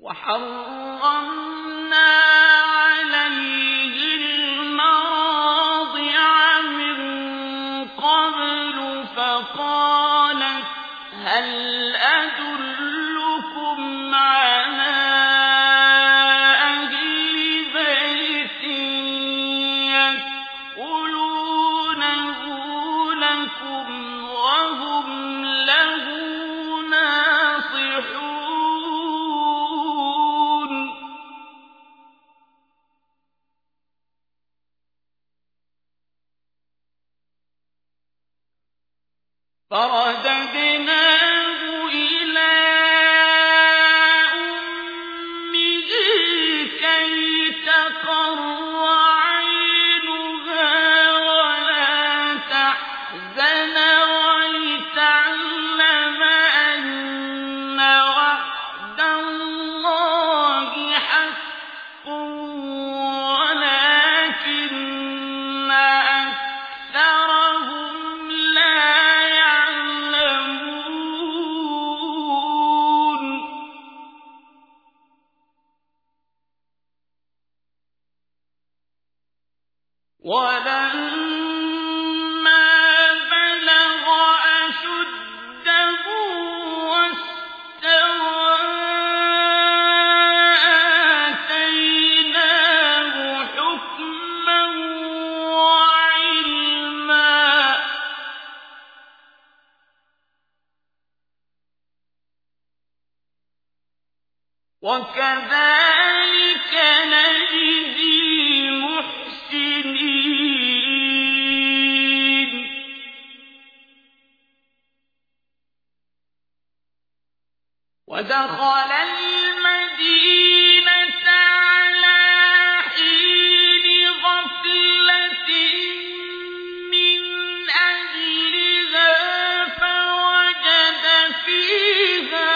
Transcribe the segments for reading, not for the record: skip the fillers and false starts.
وحرمنا عليه المراضع من قبل فقالت هل أدلكم على أهل بيت يكفلونه لكم وهم له ناصحون فرددناه إلى أمه كي تقر عينها ولا تحزن ولتعلم أن وعد الله حق ولكن أكثرهم لا يعلمون ولما بلغ أشده واستوى آتيناه حكما وعلما وكذلك نجزي المحسنين ودخل المدينة على حين غفلة من أهلها فوجد فيها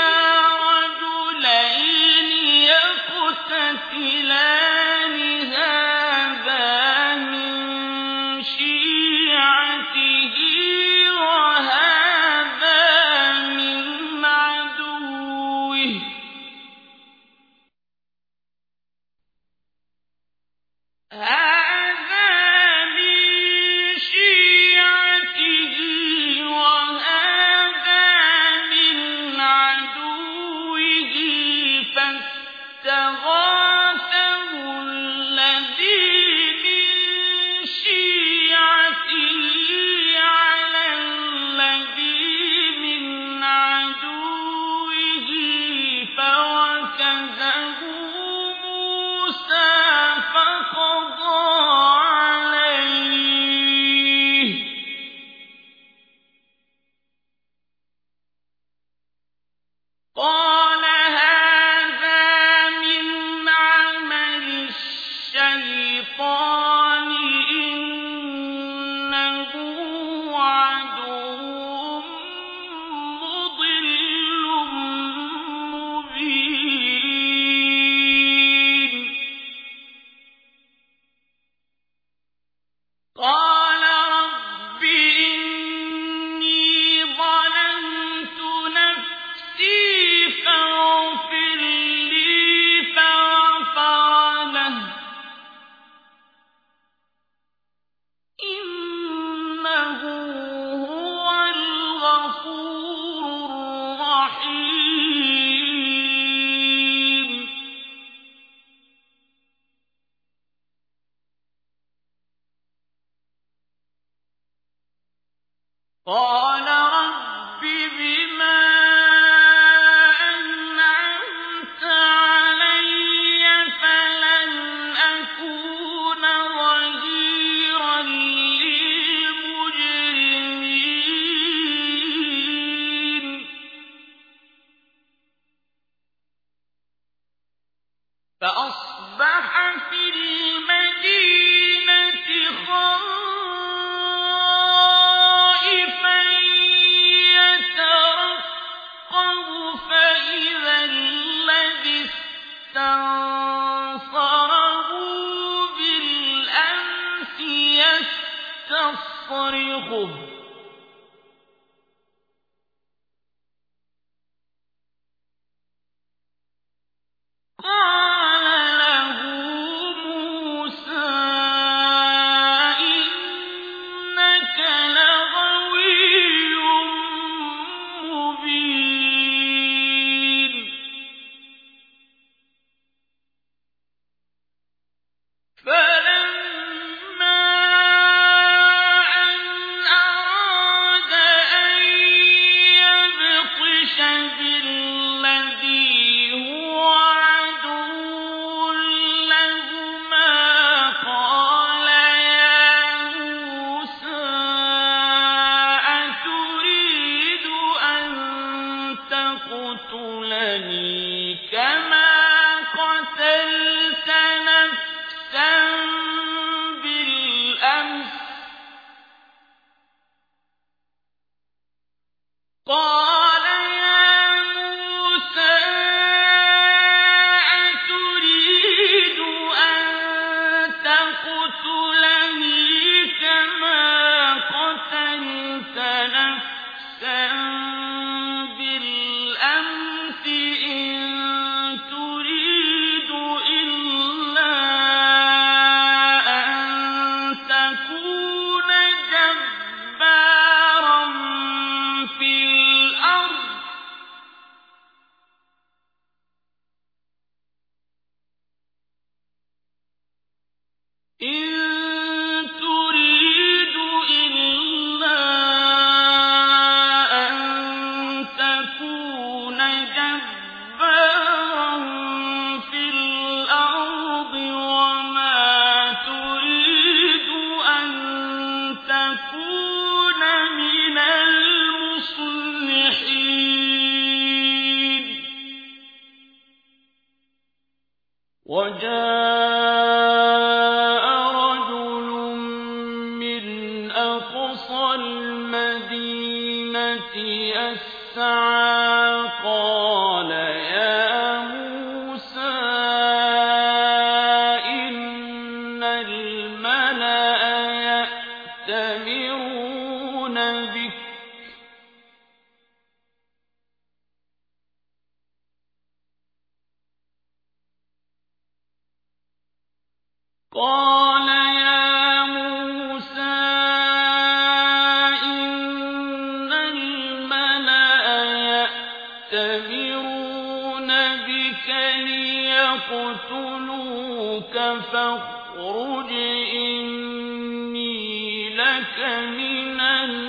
رجلين يقتتلان هذا من شيعته وهذا من عدوه فاستغاثه الذي من شيعته على الذي من عدوه فوكزه موسى فقضى عليه قال هذا من عمل الشيطان إنه عدو مضل مبين قال رب إني ظلمت نفسي فاغفر لي فغفر له إنه هو الغفور الرحيم قال رب بما أنعمت علي فلن أكون ظهيرا للمجرمين فأصبح في المدينة خائفا يترقب فإذا الذي استنصره بالأمس يستصرخه وجاء رجل من أقصى المدينة يسعى قال يا موسى إن الملأ يأتمرون بك قال يا موسى إن الملأ يأتمرون بك ليقتلوك فاخرج إني لك من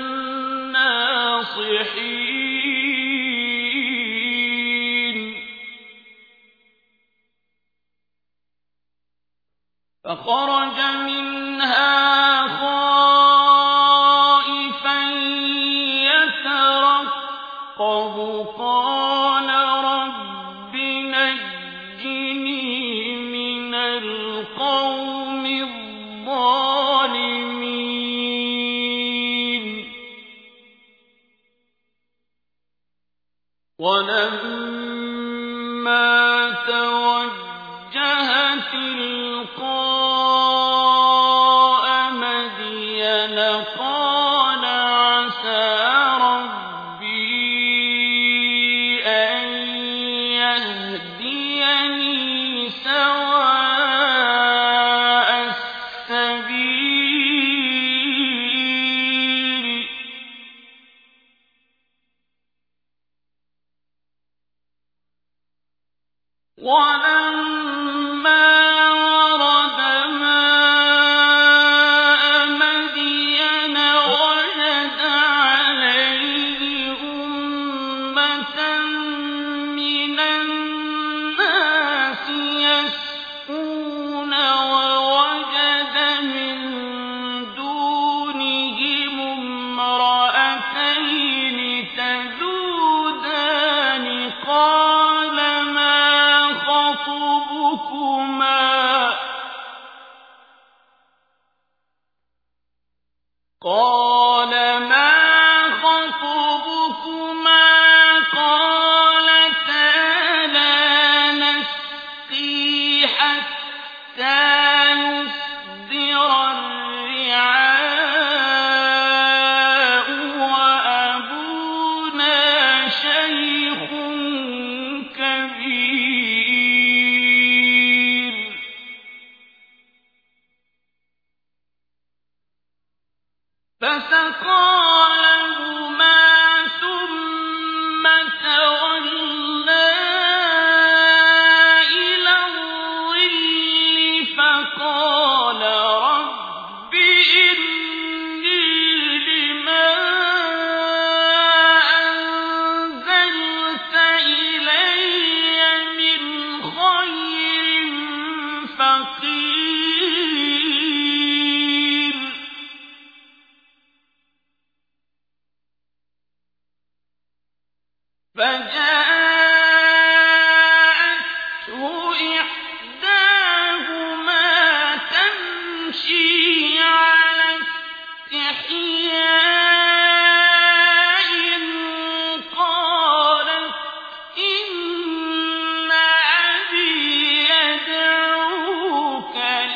الناصحين فخرج منها خائفا يترقب قال رب نجني من القوم الظالمين ولما توجه تلقاء مدين قال عسى ربي أن يهديني سواء السبيل ولما ورد ماء مدين وجد عليه أمة من الناس يسقون ووجد من دونهم امرأتين تذودان قال ما خطبكما قالتا لا نسقي حتى يصدر الرعاء وأبونا شيخ كبير فسقى لهما ثم تولى إلى الظل فقال رب إني لما أنزلت إلي من خير فقير فجاءته إحداهما تمشي على استحياء قالت إن أبي يدعوك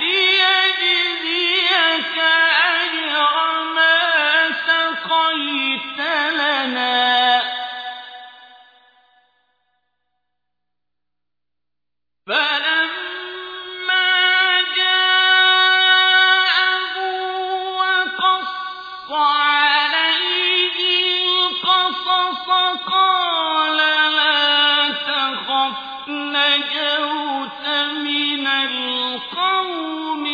ليجزيك أجر ما سقيت لنا فلما جاءه وقص عليه القصص قال لا تخف نجوت من القوم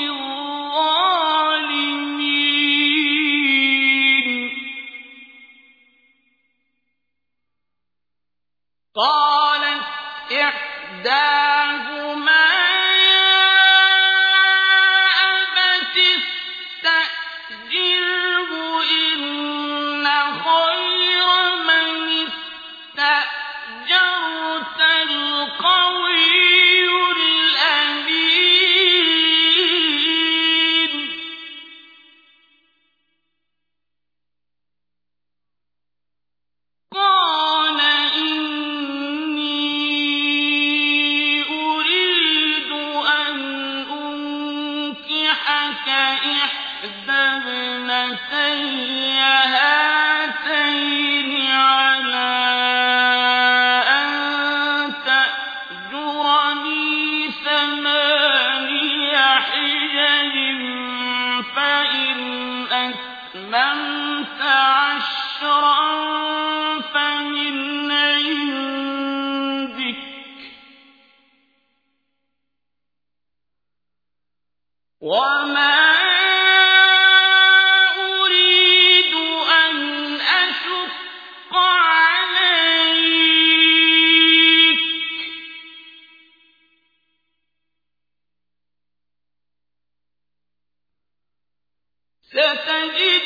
الظالمين قالت إحداهما يا أبت استأجره إن خير من استأجرت القوي الأمين أتممت عشرا فمن عندك وما أريد أن أشق عليك ستجد